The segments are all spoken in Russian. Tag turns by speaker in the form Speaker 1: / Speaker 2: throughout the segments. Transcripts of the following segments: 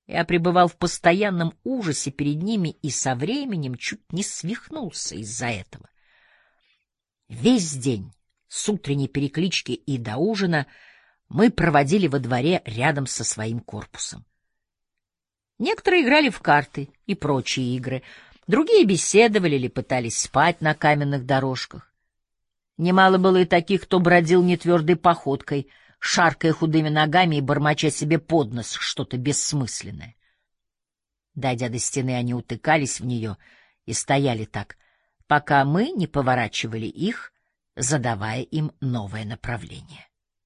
Speaker 1: Я пребывал в постоянном ужасе перед ними и со временем чуть не свихнулся из-за этого. Весь день, с утренней переклички и до ужина, мы проводили во дворе рядом со своим корпусом. Некоторые играли в карты и прочие игры, другие беседовали или пытались спать на каменных дорожках. Немало было и таких, кто бродил нетвердой походкой, шаркая худыми ногами и бормоча себе под нос что-то бессмысленное. Дойдя до стены, они утыкались в нее и стояли так, пока мы не поворачивали их, задавая им новое направление.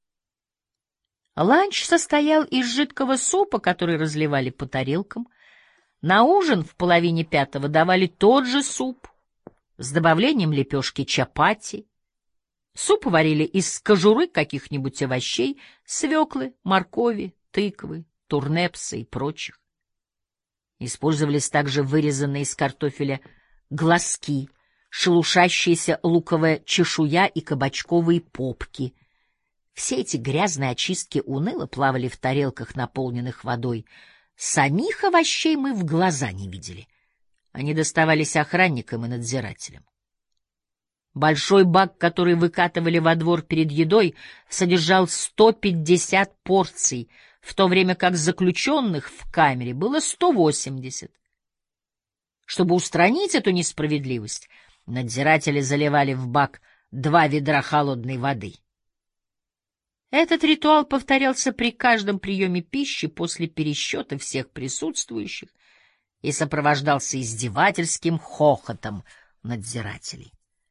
Speaker 1: Ланч состоял из жидкого супа, который разливали по тарелкам. На ужин в 4:30 давали тот же суп с добавлением лепешки чапати. Суп варили из кожуры каких-нибудь овощей, свеклы, моркови, тыквы, турнепса и прочих. Использовались также вырезанные из картофеля глазки, шелушащаяся луковая чешуя и кабачковые попки. Все эти грязные очистки уныло плавали в тарелках, наполненных водой. Самих овощей мы в глаза не видели. Они доставались охранникам и надзирателям. Большой бак, который выкатывали во двор перед едой, содержал 150 порций, в то время как заключенных в камере было 180. Чтобы устранить эту несправедливость, надзиратели заливали в бак 2 ведра холодной воды. Этот ритуал повторялся при каждом приеме пищи после пересчета всех присутствующих и сопровождался издевательским хохотом надзирателей.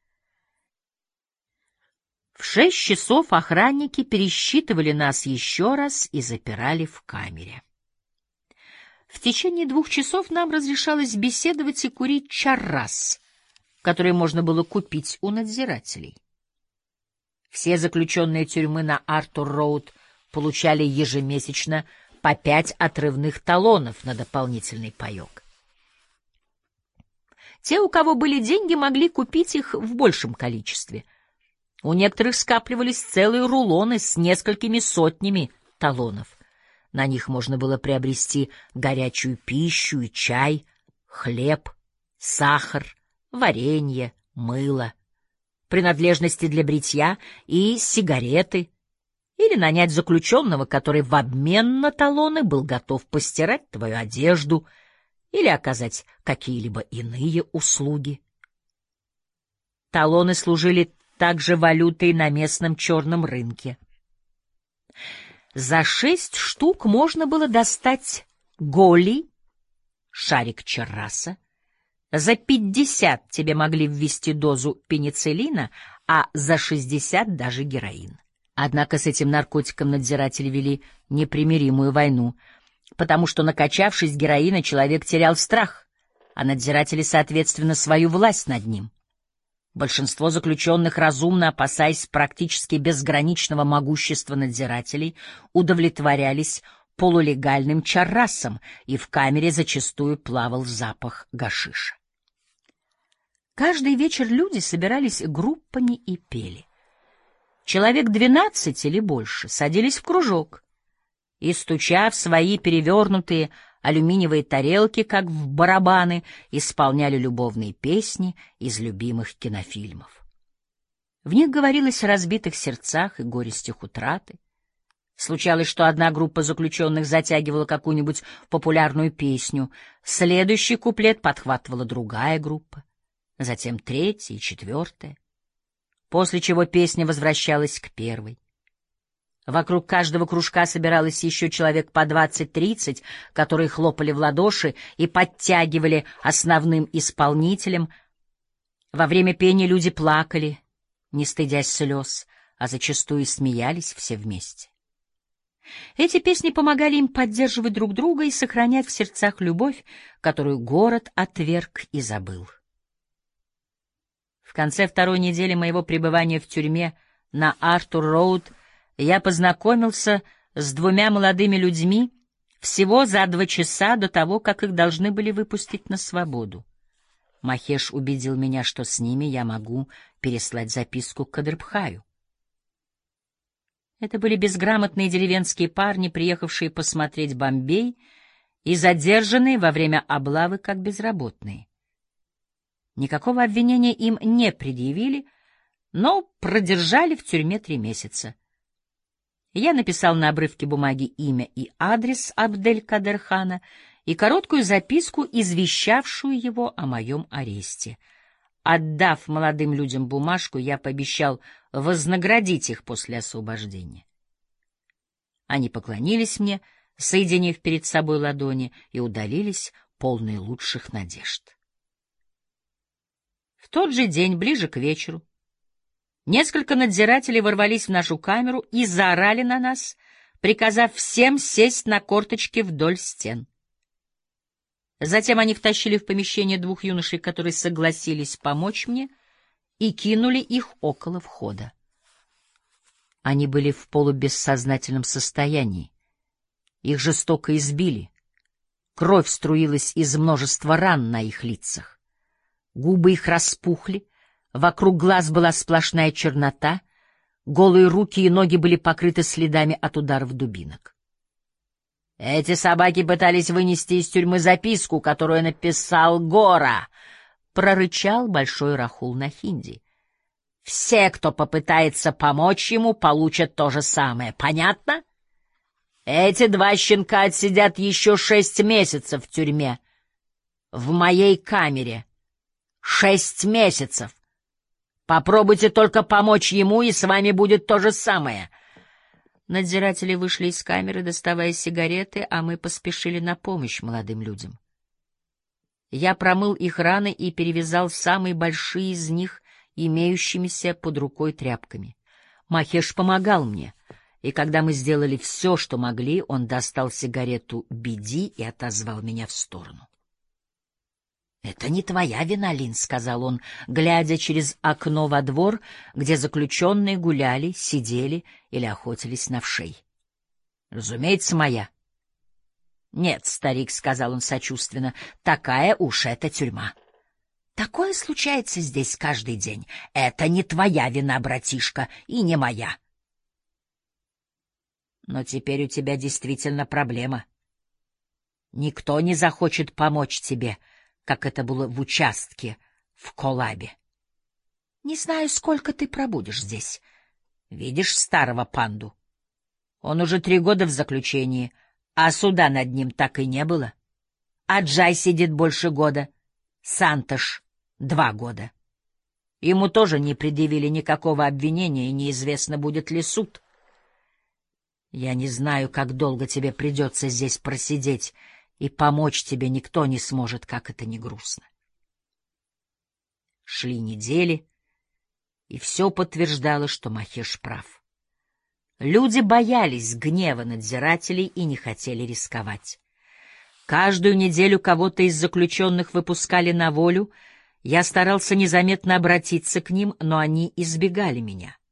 Speaker 1: В 6 часов охранники пересчитывали нас еще раз и запирали в камере. В течение 2 часов нам разрешалось беседовать и курить чаррас, который можно было купить у надзирателей. Все заключенные тюрьмы на Артур-Роуд получали ежемесячно по 5 отрывных талонов на дополнительный паёк. Те, у кого были деньги, могли купить их в большем количестве. У некоторых скапливались целые рулоны с несколькими сотнями талонов. На них можно было приобрести горячую пищу и чай, хлеб, сахар, варенье, мыло, принадлежности для бритья и сигареты, или нанять заключенного, который в обмен на талоны был готов постирать твою одежду или оказать какие-либо иные услуги. Талоны служили также валютой на местном черном рынке. За 6 штук можно было достать голи, шарик чарраса. За 50 тебе могли ввести дозу пенициллина, а за 60 даже героин. Однако с этим наркотиком надзиратели вели непримиримую войну, потому что, накачавшись героина, человек терял страх, а надзиратели, соответственно, свою власть над ним. Большинство заключенных, разумно опасаясь практически безграничного могущества надзирателей, удовлетворялись полулегальным чаррасом, и в камере зачастую плавал запах гашиша. Каждый вечер люди собирались группами и пели. Человек 12 или больше садились в кружок и, стуча в свои перевернутые алюминиевые тарелки, как в барабаны, исполняли любовные песни из любимых кинофильмов. В них говорилось о разбитых сердцах и горестях утраты. Случалось, что одна группа заключенных затягивала какую-нибудь популярную песню, следующий куплет подхватывала другая группа, затем третья и четвертая, после чего песня возвращалась к первой. Вокруг каждого кружка собиралось еще человек по 20-30, которые хлопали в ладоши и подтягивали основным исполнителям. Во время пения люди плакали, не стыдясь слез, а зачастую смеялись все вместе. Эти песни помогали им поддерживать друг друга и сохранять в сердцах любовь, которую город отверг и забыл. В конце 2-й недели моего пребывания в тюрьме на Артур-Роуд я познакомился с 2 молодыми людьми всего за 2 часа до того, как их должны были выпустить на свободу. Махеш убедил меня, что с ними я могу переслать записку к Кадрбхаю. Это были безграмотные деревенские парни, приехавшие посмотреть Бомбей и задержанные во время облавы как безработные. Никакого обвинения им не предъявили, но продержали в тюрьме 3 месяца. Я написал на обрывке бумаги имя и адрес Абдель-Кадер-хана и короткую записку, извещавшую его о моем аресте. Отдав молодым людям бумажку, я пообещал вознаградить их после освобождения. Они поклонились мне, соединив перед собой ладони, и удалились, полные лучших надежд. В тот же день, ближе к вечеру, несколько надзирателей ворвались в нашу камеру и заорали на нас, приказав всем сесть на корточки вдоль стен. Затем они втащили в помещение 2 юношей, которые согласились помочь мне, и кинули их около входа. Они были в полубессознательном состоянии. Их жестоко избили. Кровь струилась из множества ран на их лицах. Губы их распухли, вокруг глаз была сплошная чернота, голые руки и ноги были покрыты следами от ударов дубинок. «Эти собаки пытались вынести из тюрьмы записку, которую написал Гора», — прорычал большой Рахул на хинди. «Все, кто попытается помочь ему, получат то же самое. Понятно? Эти 2 щенка отсидят еще 6 месяцев в тюрьме. В моей камере. 6 месяцев. Попробуйте только помочь ему, и с вами будет то же самое». Надзиратели вышли из камеры, доставая сигареты, а мы поспешили на помощь молодым людям. Я промыл их раны и перевязал самые большие из них имеющимися под рукой тряпками. Махеш помогал мне, и когда мы сделали все, что могли, он достал сигарету «Биди» и отозвал меня в сторону. «Это не твоя вина, Лин», — сказал он, глядя через окно во двор, где заключенные гуляли, сидели или охотились на вшей. «Разумеется, моя». «Нет, старик», — сказал он сочувственно, — «такая уж эта тюрьма». «Такое случается здесь каждый день. Это не твоя вина, братишка, и не моя». «Но теперь у тебя действительно проблема. Никто не захочет помочь тебе, как это было в участке в Колабе. Не знаю, сколько ты пробудешь здесь. Видишь старого панду? Он уже 3 года в заключении, а суда над ним так и не было. А Джай сидит больше года, Сантош — 2 года. Ему тоже не предъявили никакого обвинения, и неизвестно, будет ли суд. Я не знаю, как долго тебе придется здесь просидеть, и помочь тебе никто не сможет, как это ни грустно. Шли недели, и все подтверждало, что Махеш прав. Люди боялись гнева надзирателей и не хотели рисковать. Каждую неделю кого-то из заключенных выпускали на волю. Я старался незаметно обратиться к ним, но они избегали меня.